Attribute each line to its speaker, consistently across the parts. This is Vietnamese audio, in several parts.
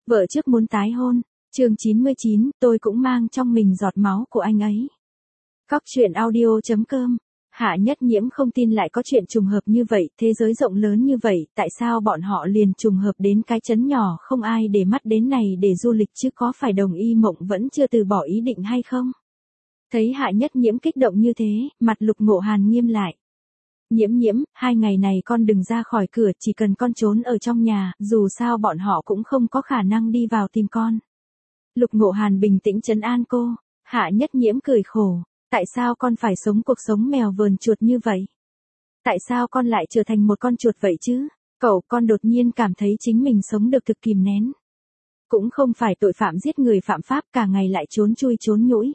Speaker 1: Vợ trước muốn tái hôn. Chương 99, tôi cũng mang trong mình giọt máu của anh ấy. Cóc truyện audio.com. Hạ Nhất Nhiễm không tin lại có chuyện trùng hợp như vậy, thế giới rộng lớn như vậy, tại sao bọn họ liền trùng hợp đến cái trấn nhỏ không ai để mắt đến này để du lịch chứ có phải Đồng Y Mộng vẫn chưa từ bỏ ý định hay không? Thấy Hạ Nhất Nhiễm kích động như thế, mặt Lục Ngộ Hàn nghiêm lại. Nhiễm, 2 ngày này con đừng ra khỏi cửa, chỉ cần con trốn ở trong nhà, dù sao bọn họ cũng không có khả năng đi vào tìm con. Lục Ngộ Hàn bình tĩnh trấn an cô. Hạ Nhất Nhiễm cười khổ. Tại sao con phải sống cuộc sống mèo vờn chuột như vậy? Tại sao con lại trở thành một con chuột vậy chứ? Con đột nhiên cảm thấy chính mình sống được thực kìm nén. Cũng không phải tội phạm giết người phạm pháp, cả ngày lại trốn chui trốn nhũi.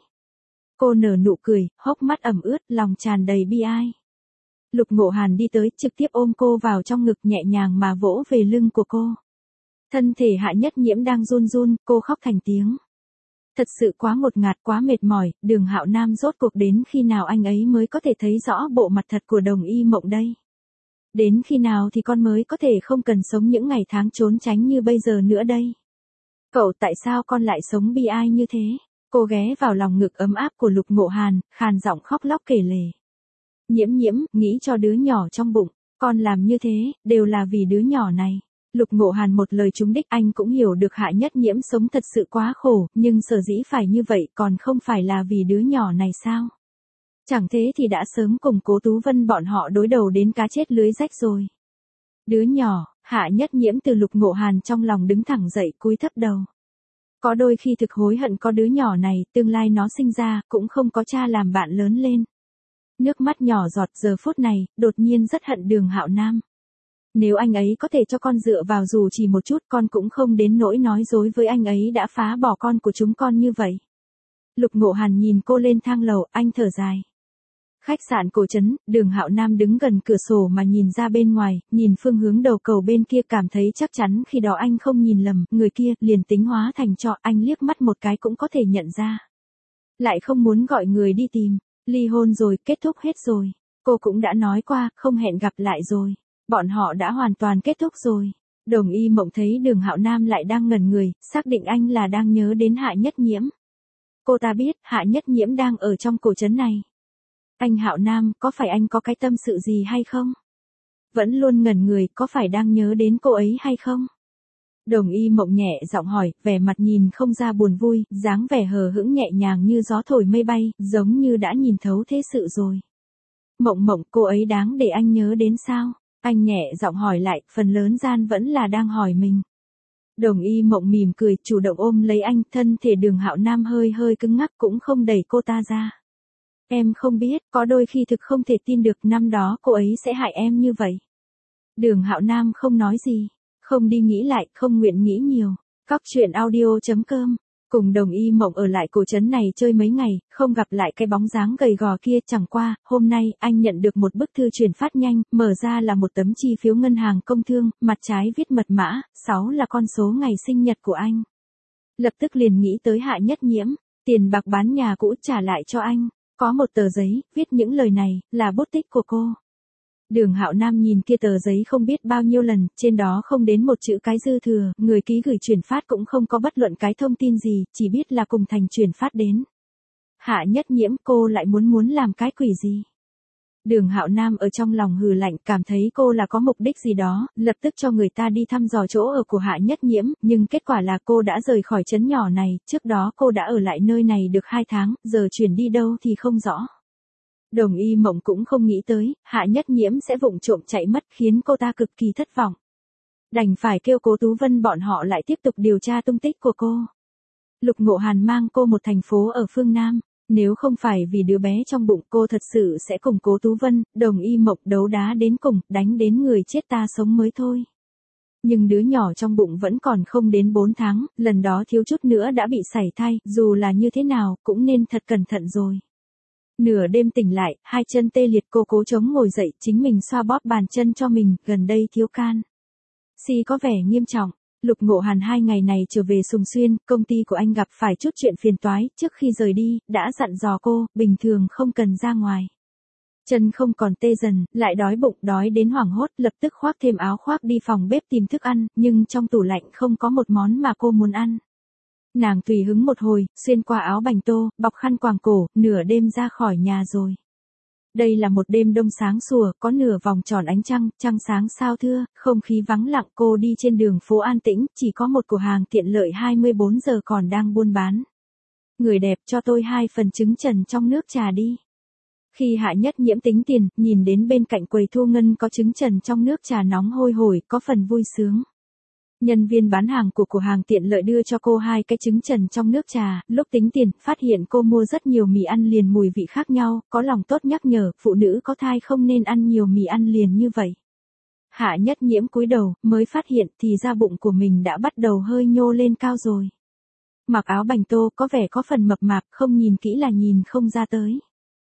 Speaker 1: Cô nở nụ cười, hốc mắt ẩm ướt, lòng tràn đầy bi ai. Lục Ngộ Hàn đi tới, trực tiếp ôm cô vào trong ngực, nhẹ nhàng mà vỗ về lưng của cô. Thân thể Hạ Nhất Nhiễm đang run run, cô khóc thành tiếng. Thật sự quá ngột ngạt, quá mệt mỏi, Đường Hạo Nam rốt cuộc đến khi nào anh ấy mới có thể thấy rõ bộ mặt thật của Đồng Y Mộng đây? Đến khi nào thì con mới có thể không cần sống những ngày tháng trốn tránh như bây giờ nữa đây? Tại sao con lại sống bi ai như thế? Cô ghé vào lòng ngực ấm áp của Lục Ngộ Hàn, khàn giọng khóc lóc kể lể. Nhiễm, nghĩ cho đứa nhỏ trong bụng, con làm như thế, đều là vì đứa nhỏ này. Lục Ngộ Hàn một lời trúng đích, anh cũng hiểu được Hạ Nhất Nhiễm sống thật sự quá khổ, nhưng sở dĩ phải như vậy còn không phải là vì đứa nhỏ này sao? Chẳng thế thì đã sớm cùng Cố Tú Vân bọn họ đối đầu đến cá chết lưới rách rồi. Đứa nhỏ, Hạ Nhất Nhiễm từ Lục Ngộ Hàn trong lòng đứng thẳng dậy, cúi thấp đầu. Có đôi khi thực hối hận có đứa nhỏ này, tương lai nó sinh ra, cũng không có cha làm bạn lớn lên. Nước mắt nhỏ giọt, giờ phút này, đột nhiên rất hận Đường Hạo Nam. Nếu anh ấy có thể cho con dựa vào dù chỉ một chút, con cũng không đến nỗi nói dối với anh ấy đã phá bỏ con của chúng con như vậy. Lục Ngộ Hàn nhìn cô lên thang lầu, anh thở dài. Khách sạn Cổ Trấn, Đường Hạo Nam đứng gần cửa sổ mà nhìn ra bên ngoài, nhìn phương hướng đầu cầu bên kia, cảm thấy chắc chắn khi đó anh không nhìn lầm, người kia liền tính hóa thành cho anh liếc mắt một cái cũng có thể nhận ra. Lại không muốn gọi người đi tìm, ly hôn rồi, kết thúc hết rồi. Cô cũng đã nói qua, không hẹn gặp lại rồi. Bọn họ đã hoàn toàn kết thúc rồi. Đồng Y Mộng thấy Đường Hạo Nam lại đang ngẩn người, xác định anh là đang nhớ đến Hạ Nhất Nhiễm. Cô ta biết Hạ Nhất Nhiễm đang ở trong cổ trấn này. Anh Hạo Nam, có phải anh có cái tâm sự gì hay không? Vẫn luôn ngẩn người, có phải đang nhớ đến cô ấy hay không? Đồng Y Mộng nhẹ giọng hỏi, vẻ mặt nhìn không ra buồn vui, dáng vẻ hờ hững nhẹ nhàng như gió thổi mây bay, giống như đã nhìn thấu thế sự rồi. Mộng, cô ấy đáng để anh nhớ đến sao? Anh nhẹ giọng hỏi lại, phần lớn gian vẫn là đang hỏi mình. Đồng Y Mộng mỉm cười, chủ động ôm lấy anh, thân thể Đường Hạo Nam hơi cứng ngắc, cũng không đẩy cô ta ra. Em không biết, có đôi khi thực không thể tin được năm đó cô ấy sẽ hại em như vậy. Đường Hạo Nam không nói gì, không đi nghĩ lại, không nguyện nghĩ nhiều. Cóc truyện audio.com. Cùng Đồng Y Mộng ở lại cổ trấn này chơi mấy ngày, không gặp lại cái bóng dáng gầy gò kia, chẳng qua, hôm nay, anh nhận được một bức thư chuyển phát nhanh, mở ra là một tấm chi phiếu ngân hàng công thương, mặt trái viết mật mã, 6 là con số ngày sinh nhật của anh. Lập tức liền nghĩ tới Hạ Nhất Nhiễm, tiền bạc bán nhà cũ trả lại cho anh, có một tờ giấy, viết những lời này, là bút tích của cô. Đường Hạo Nam nhìn kia tờ giấy không biết bao nhiêu lần, trên đó không đến một chữ cái dư thừa, người ký gửi chuyển phát cũng không có bất luận cái thông tin gì, chỉ biết là cùng thành chuyển phát đến. Hạ Nhất Nhiễm, cô lại muốn làm cái quỷ gì? Đường Hạo Nam ở trong lòng hừ lạnh, cảm thấy cô là có mục đích gì đó, lập tức cho người ta đi thăm dò chỗ ở của Hạ Nhất Nhiễm, nhưng kết quả là cô đã rời khỏi trấn nhỏ này, trước đó cô đã ở lại nơi này được 2 tháng, giờ chuyển đi đâu thì không rõ. Đồng Y Mộng cũng không nghĩ tới, Hạ Nhất Nhiễm sẽ vụng trộm chạy mất, khiến cô ta cực kỳ thất vọng. Đành phải kêu Cố Tú Vân bọn họ lại tiếp tục điều tra tung tích của cô. Lục Ngộ Hàn mang cô một thành phố ở phương Nam, nếu không phải vì đứa bé trong bụng, cô thật sự sẽ cùng Cố Tú Vân, Đồng Y Mộng đấu đá đến cùng, đánh đến người chết ta sống mới thôi. Nhưng đứa nhỏ trong bụng vẫn còn không đến 4 tháng, lần đó thiếu chút nữa đã bị sảy thai, dù là như thế nào, cũng nên thật cẩn thận rồi. Nửa đêm tỉnh lại, 2 chân tê liệt, cô cố chống ngồi dậy, chính mình xoa bóp bàn chân cho mình, gần đây thiếu can. Có vẻ nghiêm trọng. Lục Ngộ Hàn 2 ngày này trở về Sùng Xuyên, công ty của anh gặp phải chút chuyện phiền toái, trước khi rời đi, đã dặn dò cô, bình thường không cần ra ngoài. Chân không còn tê dần, lại đói bụng, đói đến hoảng hốt, lập tức khoác thêm áo khoác đi phòng bếp tìm thức ăn, nhưng trong tủ lạnh không có một món mà cô muốn ăn. Nàng tùy hứng một hồi, xuyên qua áo bành tô, bọc khăn quàng cổ, nửa đêm ra khỏi nhà rồi. Đây là một đêm đông sáng sủa, có nửa vòng tròn ánh trăng, trăng sáng sao thưa, không khí vắng lặng, cô đi trên đường phố an tĩnh, chỉ có một cửa hàng tiện lợi 24 giờ còn đang buôn bán. Người đẹp cho tôi 2 phần trứng chần trong nước trà đi. Khi Hạ Nhất Nhiễm tính tiền, nhìn đến bên cạnh quầy thu ngân có trứng chần trong nước trà nóng hôi hổi, có phần vui sướng. Nhân viên bán hàng của cửa hàng tiện lợi đưa cho cô 2 cái trứng chần trong nước trà, lúc tính tiền, phát hiện cô mua rất nhiều mì ăn liền mùi vị khác nhau, có lòng tốt nhắc nhở, phụ nữ có thai không nên ăn nhiều mì ăn liền như vậy. Hạ Nhất Nhiễm cúi đầu, mới phát hiện thì ra bụng của mình đã bắt đầu hơi nhô lên cao rồi. Mặc áo bành tô có vẻ có phần mập mạp, không nhìn kỹ là nhìn không ra tới.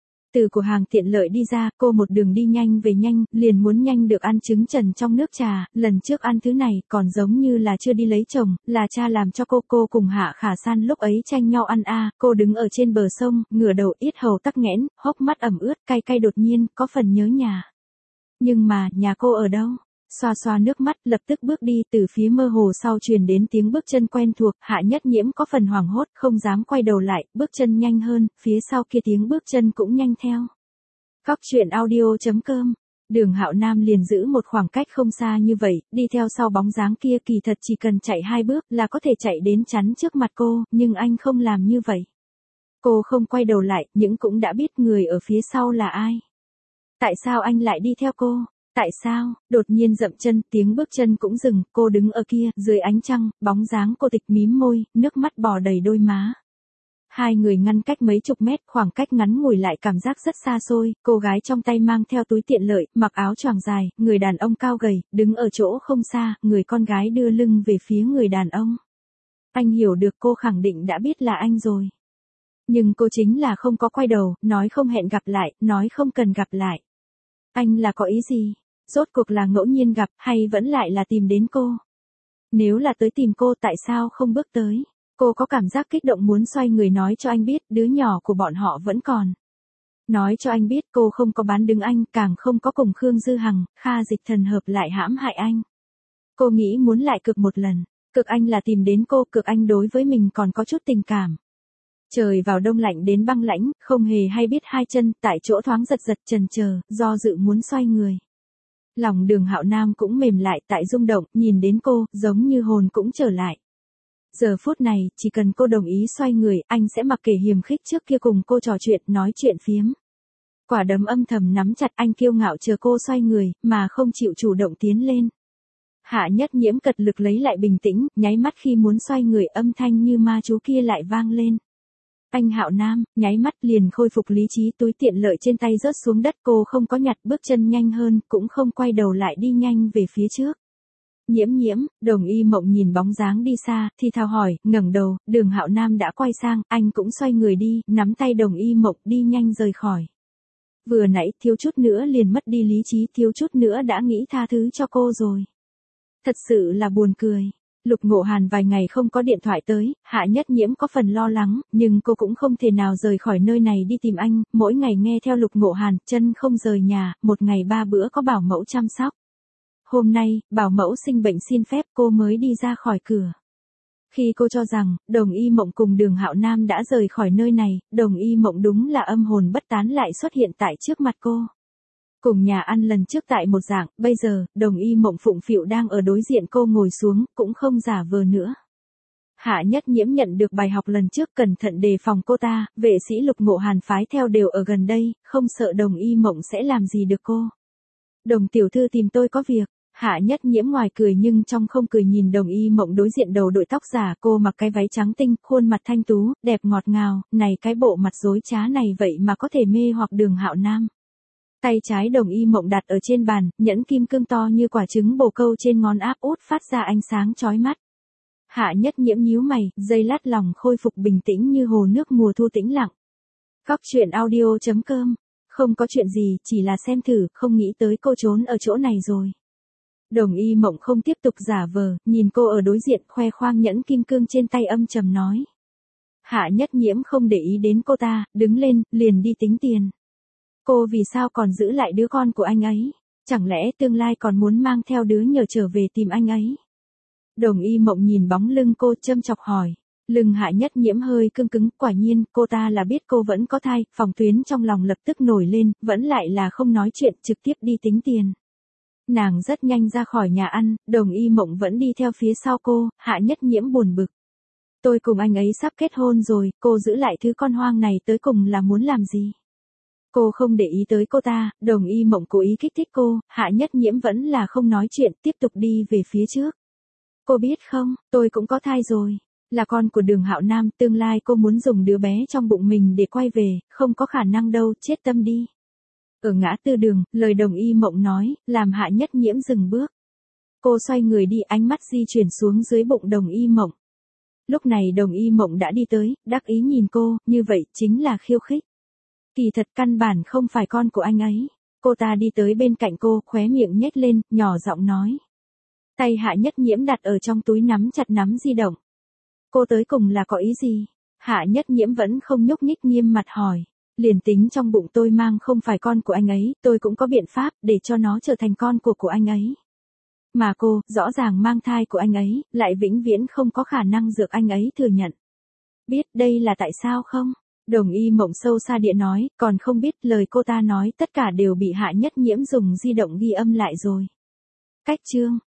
Speaker 1: Từ cửa hàng tiện lợi đi ra, cô một đường đi nhanh về nhanh, liền muốn nhanh được ăn trứng chần trong nước trà, lần trước ăn thứ này còn giống như là chưa đi lấy chồng, là cha làm cho cô cùng Hạ Khả San lúc ấy tranh nhau ăn cô đứng ở trên bờ sông, ngửa đầu yết hầu tắc nghẽn, hốc mắt ẩm ướt, cay cay đột nhiên, có phần nhớ nhà. Nhưng mà, nhà cô ở đâu? Xoa xoa nước mắt, lập tức bước đi, từ phía mơ hồ sau truyền đến tiếng bước chân quen thuộc, Hạ Nhất Nhiễm có phần hoảng hốt, không dám quay đầu lại, bước chân nhanh hơn, phía sau kia tiếng bước chân cũng nhanh theo. Cóc truyện audio.com. Đường Hạo Nam liền giữ một khoảng cách không xa như vậy, đi theo sau bóng dáng kia, kỳ thật chỉ cần chạy 2 bước là có thể chạy đến chắn trước mặt cô, nhưng anh không làm như vậy. Cô không quay đầu lại, nhưng cũng đã biết người ở phía sau là ai. Tại sao anh lại đi theo cô? Tại sao? Đột nhiên dậm chân, tiếng bước chân cũng dừng, cô đứng ở kia, dưới ánh trăng, bóng dáng cô tịch mím môi, nước mắt bò đầy đôi má. 2 người ngăn cách mấy chục mét, khoảng cách ngắn ngủi lại cảm giác rất xa xôi, cô gái trong tay mang theo túi tiện lợi, mặc áo choàng dài, người đàn ông cao gầy, đứng ở chỗ không xa, người con gái đưa lưng về phía người đàn ông. Anh hiểu được cô khẳng định đã biết là anh rồi. Nhưng cô chính là không có quay đầu, nói không hẹn gặp lại, nói không cần gặp lại. Anh là có ý gì? Rốt cuộc là ngẫu nhiên gặp, hay vẫn lại là tìm đến cô? Nếu là tới tìm cô tại sao không bước tới? Cô có cảm giác kích động muốn xoay người nói cho anh biết, đứa nhỏ của bọn họ vẫn còn. Nói cho anh biết cô không có bán đứng anh, càng không có cùng Khương Dư Hằng, Kha Dịch Thần hợp lại hãm hại anh. Cô nghĩ muốn lại cực một lần, cực anh là tìm đến cô, cực anh đối với mình còn có chút tình cảm. Trời vào đông lạnh đến băng lãnh, không hề hay biết 2 chân, tại chỗ thoáng giật giật chần chờ, do dự muốn xoay người. Lòng Đường Hạo Nam cũng mềm lại tại rung động, nhìn đến cô, giống như hồn cũng trở lại. Giờ phút này, chỉ cần cô đồng ý xoay người, anh sẽ mặc kệ hiềm khích trước kia cùng cô trò chuyện, nói chuyện phiếm. Quả đấm âm thầm nắm chặt, anh kiêu ngạo chờ cô xoay người, mà không chịu chủ động tiến lên. Hạ Nhất Nhiễm cật lực lấy lại bình tĩnh, nháy mắt khi muốn xoay người, âm thanh như ma chú kia lại vang lên. Anh Hạo Nam, nháy mắt liền khôi phục lý trí, túi tiện lợi trên tay rớt xuống đất, cô không có nhặt, bước chân nhanh hơn, cũng không quay đầu lại, đi nhanh về phía trước. Nhiễm Nhiễm, Đồng Y Mộng nhìn bóng dáng đi xa, thì thào hỏi, ngẩng đầu, Đường Hạo Nam đã quay sang, anh cũng xoay người đi, nắm tay Đồng Y Mộng đi nhanh rời khỏi. Vừa nãy thiếu chút nữa liền mất đi lý trí, thiếu chút nữa đã nghĩ tha thứ cho cô rồi. Thật sự là buồn cười. Lục Ngộ Hàn vài ngày không có điện thoại tới, Hạ Nhất Nhiễm có phần lo lắng, nhưng cô cũng không thể nào rời khỏi nơi này đi tìm anh, mỗi ngày nghe theo Lục Ngộ Hàn, chân không rời nhà, một ngày 3 bữa có bảo mẫu chăm sóc. Hôm nay, bảo mẫu sinh bệnh xin phép, cô mới đi ra khỏi cửa. Khi cô cho rằng, Đồng Y Mộng cùng Đường Hạo Nam đã rời khỏi nơi này, Đồng Y Mộng đúng là âm hồn bất tán lại xuất hiện tại trước mặt cô. Cùng nhà ăn lần trước tại một dạng, bây giờ, Đồng Y Mộng phụng phịu đang ở đối diện cô ngồi xuống, cũng không giả vờ nữa. Hạ Nhất Nhiễm nhận được bài học lần trước, cẩn thận đề phòng cô ta, vệ sĩ Lục Ngộ Hàn phái theo đều ở gần đây, không sợ Đồng Y Mộng sẽ làm gì được cô. Đồng tiểu thư tìm tôi có việc. Hạ Nhất Nhiễm ngoài cười nhưng trong không cười nhìn Đồng Y Mộng đối diện đầu đội tóc giả, cô mặc cái váy trắng tinh, khuôn mặt thanh tú, đẹp ngọt ngào, này cái bộ mặt dối trá này vậy mà có thể mê hoặc Đường Hạo Nam. Tay trái Đồng Y Mộng đặt ở trên bàn, nhẫn kim cương to như quả trứng bồ câu trên ngón áp út phát ra ánh sáng chói mắt. Hạ Nhất Nhiễm nhíu mày, giây lát lòng khôi phục bình tĩnh như hồ nước mùa thu tĩnh lặng. Cóc truyện audio.com. Không có chuyện gì, chỉ là xem thử, không nghĩ tới cô trốn ở chỗ này rồi. Đồng Y Mộng không tiếp tục giả vờ, nhìn cô ở đối diện, khoe khoang nhẫn kim cương trên tay, âm trầm nói. Hạ Nhất Nhiễm không để ý đến cô ta, đứng lên, liền đi tính tiền. Cô vì sao còn giữ lại đứa con của anh ấy? Chẳng lẽ tương lai còn muốn mang theo đứa nhờ trở về tìm anh ấy? Đồng Y Mộng nhìn bóng lưng cô châm chọc hỏi. Lưng Hạ Nhất Nhiễm hơi cứng cứng, quả nhiên, cô ta là biết cô vẫn có thai, phòng tuyến trong lòng lập tức nổi lên, vẫn lại là không nói chuyện, trực tiếp đi tính tiền. Nàng rất nhanh ra khỏi nhà ăn, Đồng Y Mộng vẫn đi theo phía sau cô, Hạ Nhất Nhiễm buồn bực. Tôi cùng anh ấy sắp kết hôn rồi, cô giữ lại thứ con hoang này tới cùng là muốn làm gì? Cô không để ý tới cô ta, Đồng Y Mộng cố ý kích thích cô, Hạ Nhất Nhiễm vẫn là không nói chuyện, tiếp tục đi về phía trước. Cô biết không, tôi cũng có thai rồi. Là con của Đường Hạo Nam, tương lai cô muốn dùng đứa bé trong bụng mình để quay về, không có khả năng đâu, chết tâm đi. Ở ngã tư đường, lời Đồng Y Mộng nói, làm Hạ Nhất Nhiễm dừng bước. Cô xoay người đi, ánh mắt di chuyển xuống dưới bụng Đồng Y Mộng. Lúc này Đồng Y Mộng đã đi tới, đắc ý nhìn cô, như vậy chính là khiêu khích. Kỳ thật căn bản không phải con của anh ấy. Cô ta đi tới bên cạnh cô, khóe miệng nhếch lên, nhỏ giọng nói. Tay Hạ Nhất Nhiễm đặt ở trong túi nắm chặt nắm di động. Cô tới cùng là có ý gì? Hạ Nhất Nhiễm vẫn không nhúc nhích, nghiêm mặt hỏi. Liền tính trong bụng tôi mang không phải con của anh ấy, tôi cũng có biện pháp để cho nó trở thành con của anh ấy. Mà cô, rõ ràng mang thai của anh ấy, lại vĩnh viễn không có khả năng được anh ấy thừa nhận. Biết đây là tại sao không? Đồng Y Mộng sâu xa địa nói, còn không biết lời cô ta nói tất cả đều bị Hạ Nhất Nhiễm dùng di động ghi âm lại rồi. Cách chương